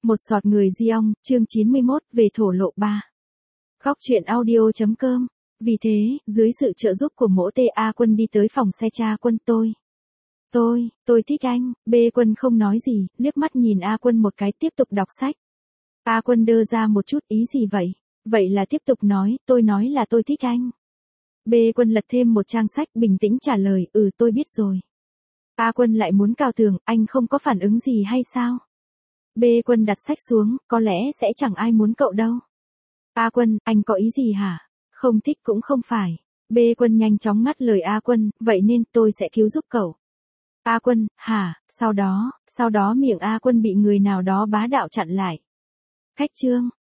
Một giọt người di ong, chương 91, về thổ lộ 3. Góc truyện audio.com. Vì thế, dưới sự trợ giúp của mỗ tê, A Quân đi tới phòng xe cha Quân. Tôi thích anh. B Quân không nói gì, liếc mắt nhìn A Quân một cái, tiếp tục đọc sách. A Quân đơ ra một chút, ý gì vậy? Vậy là tiếp tục nói, tôi nói là tôi thích anh. B Quân lật thêm một trang sách, bình tĩnh trả lời, tôi biết rồi. A Quân lại muốn cào tường, anh không có phản ứng gì hay sao? B Quân đặt sách xuống, có lẽ sẽ chẳng ai muốn cậu đâu. A Quân, anh có ý gì hả? Không thích cũng không phải. B Quân nhanh chóng ngắt lời A Quân, vậy nên tôi sẽ cứu giúp cậu. A Quân, hả? Sau đó miệng A Quân bị người nào đó bá đạo chặn lại. Khách trương,